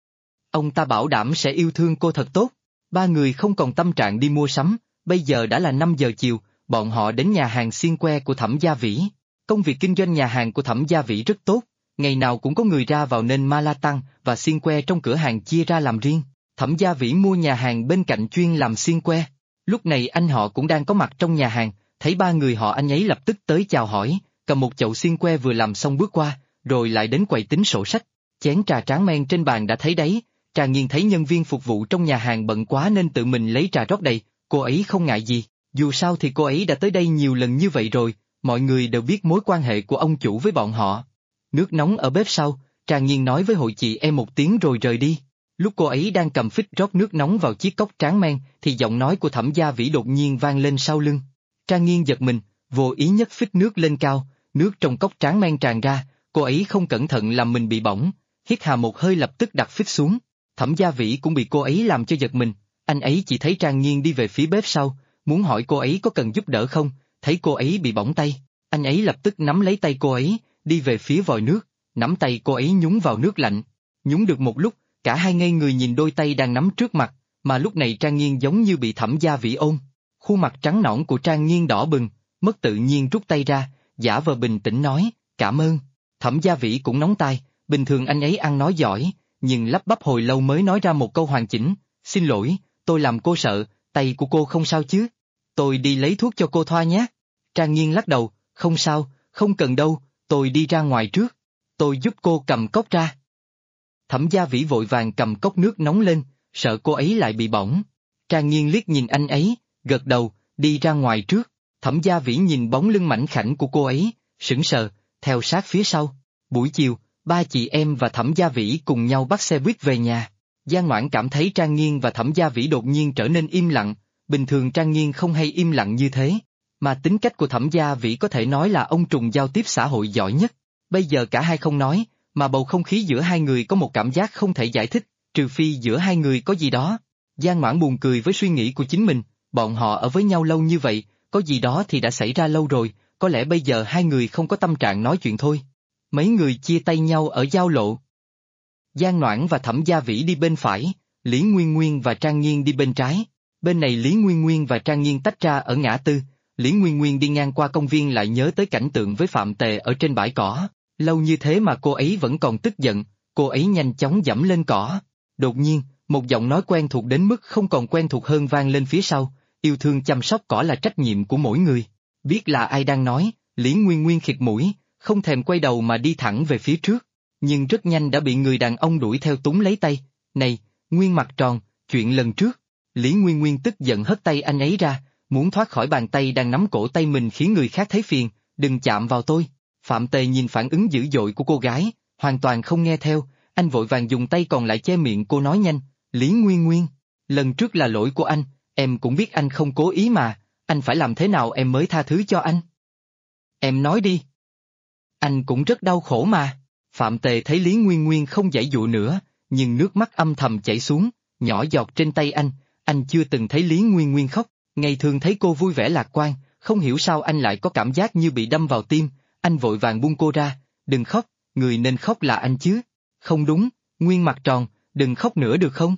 Ông ta bảo đảm sẽ yêu thương cô thật tốt. Ba người không còn tâm trạng đi mua sắm, bây giờ đã là 5 giờ chiều, bọn họ đến nhà hàng xiên que của Thẩm Gia Vĩ. Công việc kinh doanh nhà hàng của Thẩm Gia Vĩ rất tốt, ngày nào cũng có người ra vào nên ma la tăng và xiên que trong cửa hàng chia ra làm riêng. Thẩm Gia Vĩ mua nhà hàng bên cạnh chuyên làm xiên que. Lúc này anh họ cũng đang có mặt trong nhà hàng, thấy ba người họ anh ấy lập tức tới chào hỏi, cầm một chậu xiên que vừa làm xong bước qua, rồi lại đến quầy tính sổ sách. Chén trà tráng men trên bàn đã thấy đấy, Trà Nghiên thấy nhân viên phục vụ trong nhà hàng bận quá nên tự mình lấy trà rót đầy, cô ấy không ngại gì, dù sao thì cô ấy đã tới đây nhiều lần như vậy rồi, mọi người đều biết mối quan hệ của ông chủ với bọn họ. Nước nóng ở bếp sau, Trà Nghiên nói với hội chị em một tiếng rồi rời đi. Lúc cô ấy đang cầm phích rót nước nóng vào chiếc cốc tráng men, thì giọng nói của Thẩm Gia Vĩ đột nhiên vang lên sau lưng. Trà Nghiên giật mình, vô ý nhấc phích nước lên cao, nước trong cốc tráng men tràn ra, cô ấy không cẩn thận làm mình bị bỏng, hít hà một hơi lập tức đặt phích xuống. Thẩm Gia Vĩ cũng bị cô ấy làm cho giật mình, anh ấy chỉ thấy Trang Nghiên đi về phía bếp sau, muốn hỏi cô ấy có cần giúp đỡ không, thấy cô ấy bị bỏng tay, anh ấy lập tức nắm lấy tay cô ấy, đi về phía vòi nước, nắm tay cô ấy nhúng vào nước lạnh. Nhúng được một lúc, cả hai ngây người nhìn đôi tay đang nắm trước mặt, mà lúc này Trang Nghiên giống như bị Thẩm Gia Vĩ ôm. Khuôn mặt trắng nõn của Trang Nghiên đỏ bừng, mất tự nhiên rút tay ra, giả vờ bình tĩnh nói, cảm ơn. Thẩm Gia Vĩ cũng nóng tai, bình thường anh ấy ăn nói giỏi, nhưng lắp bắp hồi lâu mới nói ra một câu hoàn chỉnh, xin lỗi, tôi làm cô sợ, tay của cô không sao chứ? Tôi đi lấy thuốc cho cô thoa nhé. Trang Nghiên lắc đầu, không sao, không cần đâu, tôi đi ra ngoài trước, tôi giúp cô cầm cốc ra. Thẩm Gia Vĩ vội vàng cầm cốc nước nóng lên, sợ cô ấy lại bị bỏng. Trang Nghiên liếc nhìn anh ấy, gật đầu, đi ra ngoài trước. Thẩm Gia Vĩ nhìn bóng lưng mảnh khảnh của cô ấy, sững sờ, theo sát phía sau. Buổi chiều, ba chị em và Thẩm Gia Vĩ cùng nhau bắt xe buýt về nhà. Giang Noãn cảm thấy Trang Nghiên và Thẩm Gia Vĩ đột nhiên trở nên im lặng, bình thường Trang Nghiên không hay im lặng như thế, mà tính cách của Thẩm Gia Vĩ có thể nói là ông trùm giao tiếp xã hội giỏi nhất. Bây giờ cả hai không nói, mà bầu không khí giữa hai người có một cảm giác không thể giải thích, trừ phi giữa hai người có gì đó. Giang Noãn buồn cười với suy nghĩ của chính mình, bọn họ ở với nhau lâu như vậy, có gì đó thì đã xảy ra lâu rồi, có lẽ bây giờ hai người không có tâm trạng nói chuyện thôi. Mấy người chia tay nhau ở giao lộ. Giang Noãn và Thẩm Gia Vĩ đi bên phải, Lý Nguyên Nguyên và Trang Nghiên đi bên trái. Bên này Lý Nguyên Nguyên và Trang Nghiên tách ra ở ngã tư, Lý Nguyên Nguyên đi ngang qua công viên lại nhớ tới cảnh tượng với Phạm Tề ở trên bãi cỏ. Lâu như thế mà cô ấy vẫn còn tức giận, cô ấy nhanh chóng giẫm lên cỏ. Đột nhiên, một giọng nói quen thuộc đến mức không còn quen thuộc hơn vang lên phía sau, yêu thương chăm sóc cỏ là trách nhiệm của mỗi người. Biết là ai đang nói, Lý Nguyên Nguyên khịt mũi, không thèm quay đầu mà đi thẳng về phía trước, nhưng rất nhanh đã bị người đàn ông đuổi theo túm lấy tay. Này, Nguyên mặt tròn, chuyện lần trước. Lý Nguyên Nguyên tức giận hất tay anh ấy ra, muốn thoát khỏi bàn tay đang nắm cổ tay mình khiến người khác thấy phiền, đừng chạm vào tôi. Phạm Tề nhìn phản ứng dữ dội của cô gái, hoàn toàn không nghe theo, anh vội vàng dùng tay còn lại che miệng cô nói nhanh, Lý Nguyên Nguyên, lần trước là lỗi của anh, em cũng biết anh không cố ý mà, anh phải làm thế nào em mới tha thứ cho anh? Em nói đi. Anh cũng rất đau khổ mà. Phạm Tề thấy Lý Nguyên Nguyên không giãy dụa nữa, nhưng nước mắt âm thầm chảy xuống, nhỏ giọt trên tay anh chưa từng thấy Lý Nguyên Nguyên khóc, ngày thường thấy cô vui vẻ lạc quan, không hiểu sao anh lại có cảm giác như bị đâm vào tim, anh vội vàng buông cô ra, đừng khóc, người nên khóc là anh chứ. Không đúng, Nguyên mặt tròn, đừng khóc nữa được không?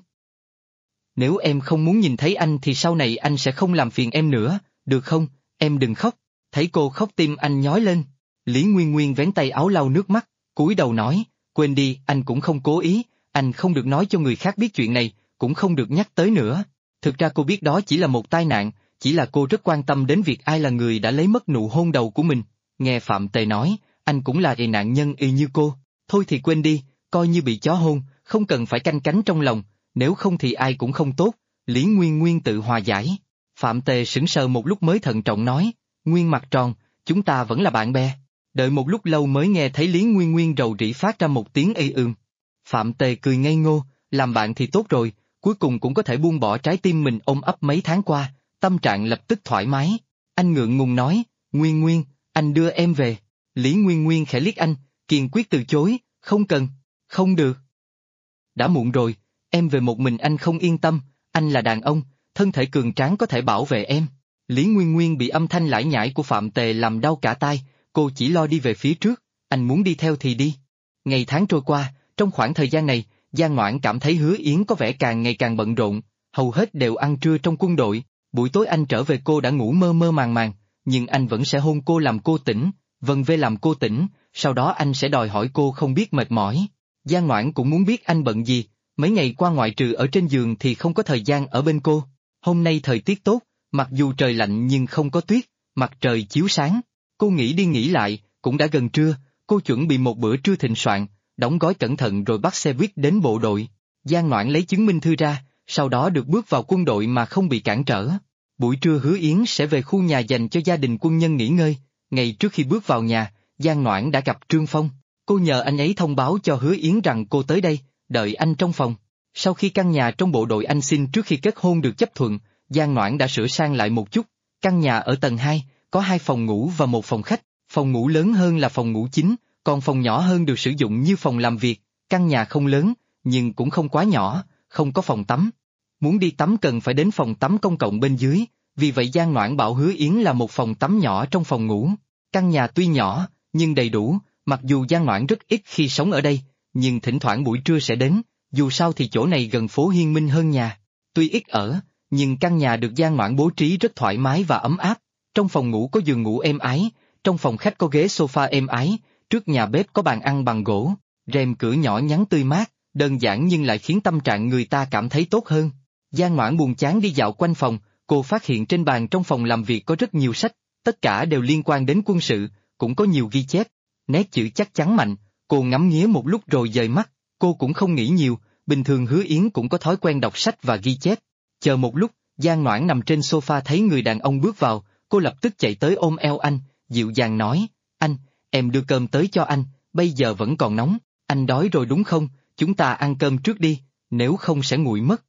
Nếu em không muốn nhìn thấy anh thì sau này anh sẽ không làm phiền em nữa, được không, em đừng khóc. Thấy cô khóc tim anh nhói lên. Lý Nguyên Nguyên vén tay áo lau nước mắt, cúi đầu nói, quên đi, anh cũng không cố ý, anh không được nói cho người khác biết chuyện này, cũng không được nhắc tới nữa. Thực ra cô biết đó chỉ là một tai nạn, chỉ là cô rất quan tâm đến việc ai là người đã lấy mất nụ hôn đầu của mình. Nghe Phạm Tề nói, anh cũng là nạn nhân y như cô, thôi thì quên đi, coi như bị chó hôn, không cần phải canh cánh trong lòng, nếu không thì ai cũng không tốt. Lý Nguyên Nguyên tự hòa giải. Phạm Tề sững sờ một lúc mới thận trọng nói, Nguyên mặt tròn, chúng ta vẫn là bạn bè. Đợi một lúc lâu mới nghe thấy Lý Nguyên Nguyên rầu rĩ phát ra một tiếng ây ương. Phạm Tề cười ngây ngô, làm bạn thì tốt rồi, cuối cùng cũng có thể buông bỏ trái tim mình ôm ấp mấy tháng qua, tâm trạng lập tức thoải mái. Anh ngượng ngùng nói, Nguyên Nguyên, anh đưa em về. Lý Nguyên Nguyên khẽ liếc anh, kiên quyết từ chối, không cần, không được. Đã muộn rồi, em về một mình anh không yên tâm, anh là đàn ông, thân thể cường tráng có thể bảo vệ em. Lý Nguyên Nguyên bị âm thanh lải nhải của Phạm Tề làm đau cả tai, cô chỉ lo đi về phía trước, anh muốn đi theo thì đi. Ngày tháng trôi qua, trong khoảng thời gian này, Giang Ngoãn cảm thấy Hứa Yến có vẻ càng ngày càng bận rộn, hầu hết đều ăn trưa trong quân đội, buổi tối anh trở về cô đã ngủ mơ mơ màng màng, nhưng anh vẫn sẽ hôn cô làm cô tỉnh, vân vê làm cô tỉnh, sau đó anh sẽ đòi hỏi cô không biết mệt mỏi. Giang Ngoãn cũng muốn biết anh bận gì, mấy ngày qua ngoại trừ ở trên giường thì không có thời gian ở bên cô. Hôm nay thời tiết tốt, mặc dù trời lạnh nhưng không có tuyết, mặt trời chiếu sáng. Cô nghĩ đi nghĩ lại, cũng đã gần trưa, cô chuẩn bị một bữa trưa thịnh soạn, đóng gói cẩn thận rồi bắt xe buýt đến bộ đội. Giang Ngoãn lấy chứng minh thư ra, sau đó được bước vào quân đội mà không bị cản trở. Buổi trưa Hứa Yến sẽ về khu nhà dành cho gia đình quân nhân nghỉ ngơi. Ngày trước khi bước vào nhà, Giang Ngoãn đã gặp Trương Phong. Cô nhờ anh ấy thông báo cho Hứa Yến rằng cô tới đây, đợi anh trong phòng. Sau khi căn nhà trong bộ đội anh xin trước khi kết hôn được chấp thuận, Giang Ngoãn đã sửa sang lại một chút. Căn nhà ở tầng 2, có 2 phòng ngủ và 1 phòng khách. Phòng ngủ lớn hơn là phòng ngủ chính, còn phòng nhỏ hơn được sử dụng như phòng làm việc. Căn nhà không lớn, nhưng cũng không quá nhỏ, không có phòng tắm. Muốn đi tắm cần phải đến phòng tắm công cộng bên dưới, vì vậy Giang Ngoãn bảo Hứa Yến là một phòng tắm nhỏ trong phòng ngủ. Căn nhà tuy nhỏ, nhưng đầy đủ, mặc dù Giang Ngoãn rất ít khi sống ở đây, nhưng thỉnh thoảng buổi trưa sẽ đến, dù sao thì chỗ này gần phố Hiên Minh hơn nhà. Tuy ít ở, nhưng căn nhà được Giang Ngoãn bố trí rất thoải mái và ấm áp. Trong phòng ngủ có giường ngủ êm ái, trong phòng khách có ghế sofa êm ái, trước nhà bếp có bàn ăn bằng gỗ, rèm cửa nhỏ nhắn tươi mát, đơn giản nhưng lại khiến tâm trạng người ta cảm thấy tốt hơn. Giang Ngoãn buồn chán đi dạo quanh phòng, cô phát hiện trên bàn trong phòng làm việc có rất nhiều sách, tất cả đều liên quan đến quân sự, cũng có nhiều ghi chép, nét chữ chắc chắn mạnh, cô ngắm nghía một lúc rồi dời mắt, cô cũng không nghĩ nhiều, bình thường Hứa Yến cũng có thói quen đọc sách và ghi chép. Chờ một lúc, Giang Ngoãn nằm trên sofa thấy người đàn ông bước vào, cô lập tức chạy tới ôm eo anh, dịu dàng nói, anh, em đưa cơm tới cho anh, bây giờ vẫn còn nóng, anh đói rồi đúng không, chúng ta ăn cơm trước đi, nếu không sẽ nguội mất.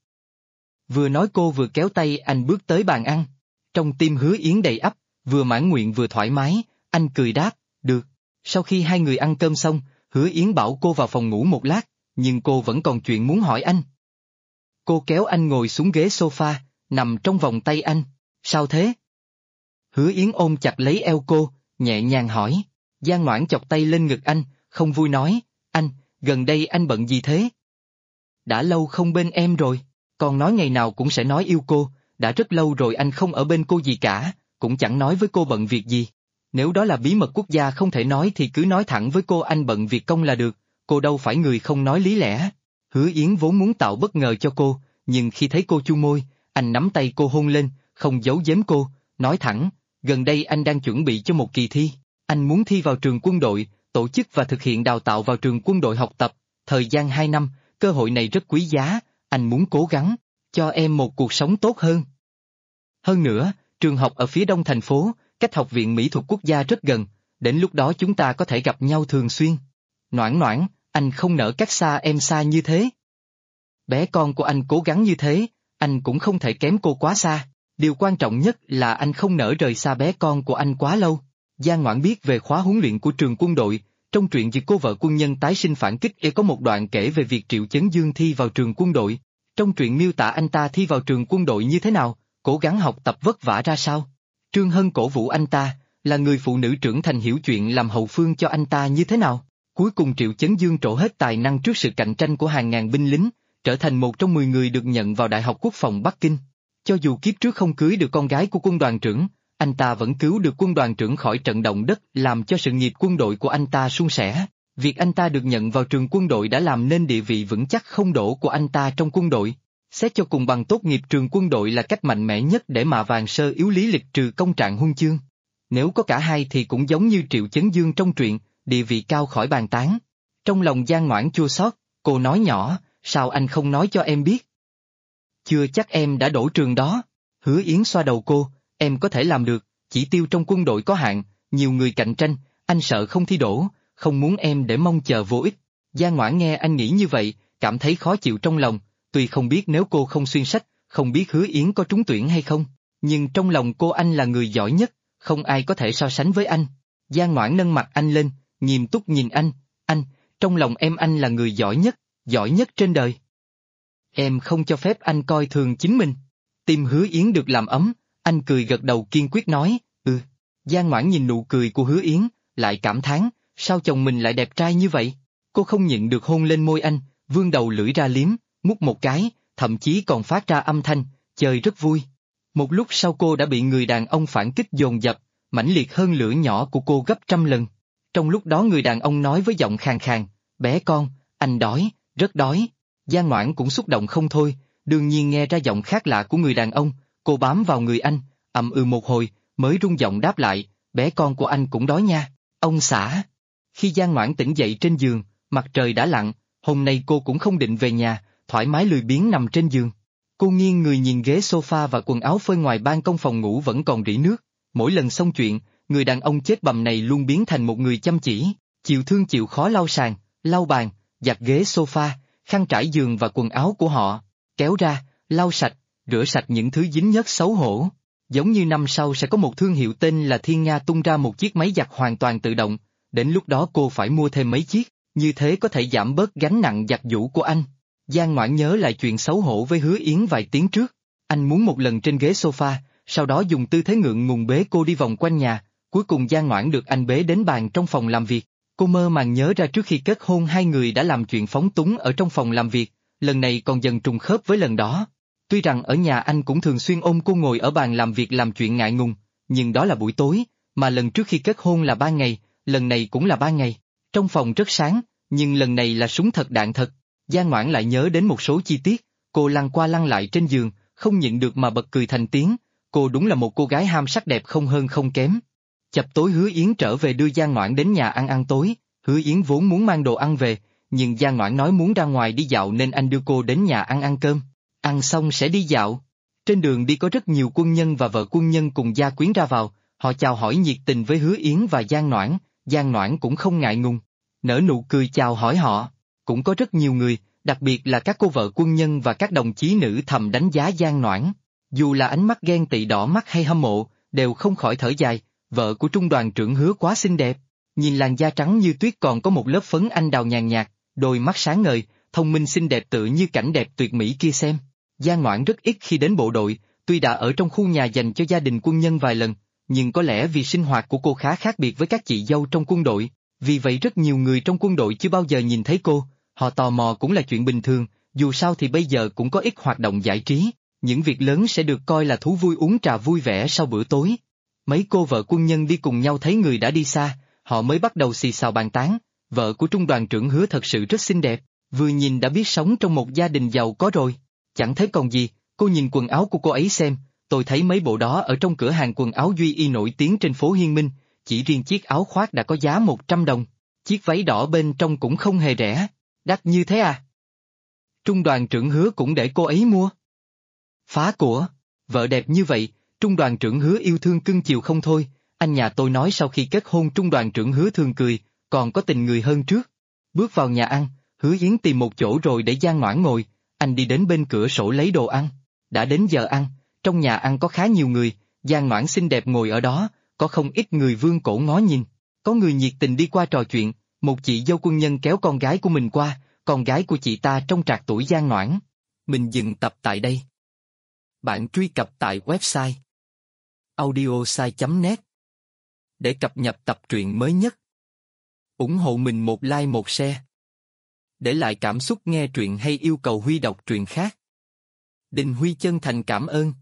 Vừa nói cô vừa kéo tay anh bước tới bàn ăn, trong tim Hứa Yến đầy ắp, vừa mãn nguyện vừa thoải mái, anh cười đáp, được. Sau khi hai người ăn cơm xong, Hứa Yến bảo cô vào phòng ngủ một lát, nhưng cô vẫn còn chuyện muốn hỏi anh. Cô kéo anh ngồi xuống ghế sofa, nằm trong vòng tay anh, sao thế? Hứa Yến ôm chặt lấy eo cô, nhẹ nhàng hỏi. Giang Ngoãn chọc tay lên ngực anh, không vui nói, anh, gần đây anh bận gì thế? Đã lâu không bên em rồi, còn nói ngày nào cũng sẽ nói yêu cô, đã rất lâu rồi anh không ở bên cô gì cả, cũng chẳng nói với cô bận việc gì. Nếu đó là bí mật quốc gia không thể nói thì cứ nói thẳng với cô anh bận việc công là được, cô đâu phải người không nói lý lẽ. Hứa Yến vốn muốn tạo bất ngờ cho cô, nhưng khi thấy cô chu môi, anh nắm tay cô hôn lên, không giấu giếm cô, nói thẳng, gần đây anh đang chuẩn bị cho một kỳ thi, anh muốn thi vào trường quân đội, tổ chức và thực hiện đào tạo vào trường quân đội học tập, thời gian 2 năm, cơ hội này rất quý giá, anh muốn cố gắng, cho em một cuộc sống tốt hơn. Hơn nữa, trường học ở phía đông thành phố, cách Học viện Mỹ thuật quốc gia rất gần, đến lúc đó chúng ta có thể gặp nhau thường xuyên. Noãn Noãn, anh không nỡ cách xa em xa như thế. Bé con của anh cố gắng như thế, anh cũng không thể kém cô quá xa, điều quan trọng nhất là anh không nỡ rời xa bé con của anh quá lâu. Giang Ngoãn biết về khóa huấn luyện của trường quân đội, trong truyện Việc cô vợ quân nhân tái sinh phản kích có một đoạn kể về việc Triệu Chấn Dương thi vào trường quân đội. Trong truyện miêu tả anh ta thi vào trường quân đội như thế nào, cố gắng học tập vất vả ra sao. Trương Hân cổ vũ anh ta, là người phụ nữ trưởng thành hiểu chuyện làm hậu phương cho anh ta như thế nào. Cuối cùng Triệu Chấn Dương trổ hết tài năng trước sự cạnh tranh của hàng ngàn binh lính, trở thành một trong 10 người được nhận vào Đại học Quốc phòng Bắc Kinh. Cho dù kiếp trước không cưới được con gái của quân đoàn trưởng, anh ta vẫn cứu được quân đoàn trưởng khỏi trận động đất làm cho sự nghiệp quân đội của anh ta suôn sẻ. Việc anh ta được nhận vào trường quân đội đã làm nên địa vị vững chắc không đổ của anh ta trong quân đội. Xét cho cùng bằng tốt nghiệp trường quân đội là cách mạnh mẽ nhất để mà Vàng Sơ yếu lý lịch trừ công trạng huân chương. Nếu có cả hai thì cũng giống như Triệu Chấn Dương trong truyện, địa vị cao khỏi bàn tán. Trong lòng Giang Ngoãn chua xót, cô nói nhỏ, sao anh không nói cho em biết? Chưa chắc em đã đổ trường đó. Hứa Yến xoa đầu cô, em có thể làm được, chỉ tiêu trong quân đội có hạn, nhiều người cạnh tranh, anh sợ không thi đỗ, không muốn em để mong chờ vô ích. Giang Ngoãn nghe anh nghĩ như vậy, cảm thấy khó chịu trong lòng, tuy không biết nếu cô không xuyên sách, không biết Hứa Yến có trúng tuyển hay không, nhưng trong lòng cô anh là người giỏi nhất, không ai có thể so sánh với anh. Giang Ngoãn nâng mặt anh lên, nghiêm túc nhìn anh, trong lòng em anh là người giỏi nhất trên đời. Em không cho phép anh coi thường chính mình. Tim Hứa Yến được làm ấm, anh cười gật đầu kiên quyết nói, Giang Ngoãn nhìn nụ cười của Hứa Yến, lại cảm thán, sao chồng mình lại đẹp trai như vậy? Cô không nhịn được hôn lên môi anh, vươn đầu lưỡi ra liếm, mút một cái, thậm chí còn phát ra âm thanh, chơi rất vui. Một lúc sau cô đã bị người đàn ông phản kích dồn dập, mãnh liệt hơn lửa nhỏ của cô gấp trăm lần. Trong lúc đó người đàn ông nói với giọng khàn khàn, bé con, anh đói, rất đói. Giang Ngoãn cũng xúc động không thôi, đương nhiên nghe ra giọng khác lạ của người đàn ông, cô bám vào người anh, một hồi, mới rung giọng đáp lại, bé con của anh cũng đói nha, ông xã. Khi Giang Ngoãn tỉnh dậy trên giường, mặt trời đã lặn, hôm nay cô cũng không định về nhà, thoải mái lười biếng nằm trên giường. Cô nghiêng người nhìn ghế sofa và quần áo phơi ngoài ban công phòng ngủ vẫn còn rỉ nước, mỗi lần xong chuyện, người đàn ông chết bầm này luôn biến thành một người chăm chỉ, chịu thương chịu khó lau sàn, lau bàn, giặt ghế sofa, khăn trải giường và quần áo của họ, kéo ra, lau sạch, rửa sạch những thứ dính nhớt xấu hổ. Giống như năm sau sẽ có một thương hiệu tên là Thiên Nga tung ra một chiếc máy giặt hoàn toàn tự động, đến lúc đó cô phải mua thêm mấy chiếc, như thế có thể giảm bớt gánh nặng giặt giũ của anh. Giang Ngoãn nhớ lại chuyện xấu hổ với Hứa Yến vài tiếng trước, anh muốn một lần trên ghế sofa, sau đó dùng tư thế ngượng ngùng bế cô đi vòng quanh nhà, cuối cùng Giang Ngoãn được anh bế đến bàn trong phòng làm việc. Cô mơ màng nhớ ra trước khi kết hôn hai người đã làm chuyện phóng túng ở trong phòng làm việc, lần này còn dần trùng khớp với lần đó. Tuy rằng ở nhà anh cũng thường xuyên ôm cô ngồi ở bàn làm việc làm chuyện ngại ngùng, nhưng đó là buổi tối, mà lần trước khi kết hôn là ban ngày, lần này cũng là ban ngày. Trong phòng rất sáng, nhưng lần này là súng thật đạn thật. Giang Ngoãn lại nhớ đến một số chi tiết, cô lăn qua lăn lại trên giường, không nhịn được mà bật cười thành tiếng, cô đúng là một cô gái ham sắc đẹp không hơn không kém. Chập tối Hứa Yến trở về đưa Giang Ngoãn đến nhà ăn tối, Hứa Yến vốn muốn mang đồ ăn về, nhưng Giang Ngoãn nói muốn ra ngoài đi dạo nên anh đưa cô đến nhà ăn cơm, ăn xong sẽ đi dạo. Trên đường đi có rất nhiều quân nhân và vợ quân nhân cùng gia quyến ra vào, họ chào hỏi nhiệt tình với Hứa Yến và Giang Noãn cũng không ngại ngùng, nở nụ cười chào hỏi họ. Cũng có rất nhiều người, đặc biệt là các cô vợ quân nhân và các đồng chí nữ thầm đánh giá Giang Noãn. Dù là ánh mắt ghen tị đỏ mắt hay hâm mộ, đều không khỏi thở dài, vợ của trung đoàn trưởng Hứa quá xinh đẹp. Nhìn làn da trắng như tuyết còn có một lớp phấn anh đào nhàn nhạt, đôi mắt sáng ngời, thông minh xinh đẹp tựa như cảnh đẹp tuyệt mỹ kia xem. Giang Noãn rất ít khi đến bộ đội, tuy đã ở trong khu nhà dành cho gia đình quân nhân vài lần, nhưng có lẽ vì sinh hoạt của cô khá khác biệt với các chị dâu trong quân đội, vì vậy rất nhiều người trong quân đội chưa bao giờ nhìn thấy cô, họ tò mò cũng là chuyện bình thường, dù sao thì bây giờ cũng có ít hoạt động giải trí, những việc lớn sẽ được coi là thú vui uống trà vui vẻ sau bữa tối. Mấy cô vợ quân nhân đi cùng nhau thấy người đã đi xa, họ mới bắt đầu xì xào bàn tán, vợ của trung đoàn trưởng Hứa thật sự rất xinh đẹp, vừa nhìn đã biết sống trong một gia đình giàu có rồi. Chẳng thấy còn gì, cô nhìn quần áo của cô ấy xem, tôi thấy mấy bộ đó ở trong cửa hàng quần áo Duy Y nổi tiếng trên phố Hiên Minh, chỉ riêng chiếc áo khoác đã có giá 100 đồng, chiếc váy đỏ bên trong cũng không hề rẻ, đắt như thế à? Trung đoàn trưởng Hứa cũng để cô ấy mua. Phá của, vợ đẹp như vậy, trung đoàn trưởng Hứa yêu thương cưng chiều không thôi, anh nhà tôi nói sau khi kết hôn trung đoàn trưởng Hứa thường cười, còn có tình người hơn trước. Bước vào nhà ăn, Hứa Yến tìm một chỗ rồi để Giang Noãn ngồi, anh đi đến bên cửa sổ lấy đồ ăn. Đã đến giờ ăn, trong nhà ăn có khá nhiều người, Giang Noãn xinh đẹp ngồi ở đó, có không ít người vươn cổ ngó nhìn. Có người nhiệt tình đi qua trò chuyện, một chị dâu quân nhân kéo con gái của mình qua, con gái của chị ta trông trạc tuổi Giang Noãn. Mình dừng tập tại đây. Bạn truy cập tại website audiosai.net để cập nhật tập truyện mới nhất. Ủng hộ mình một like một share. Để lại cảm xúc nghe truyện hay yêu cầu Huy đọc truyện khác. Đình Huy chân thành cảm ơn.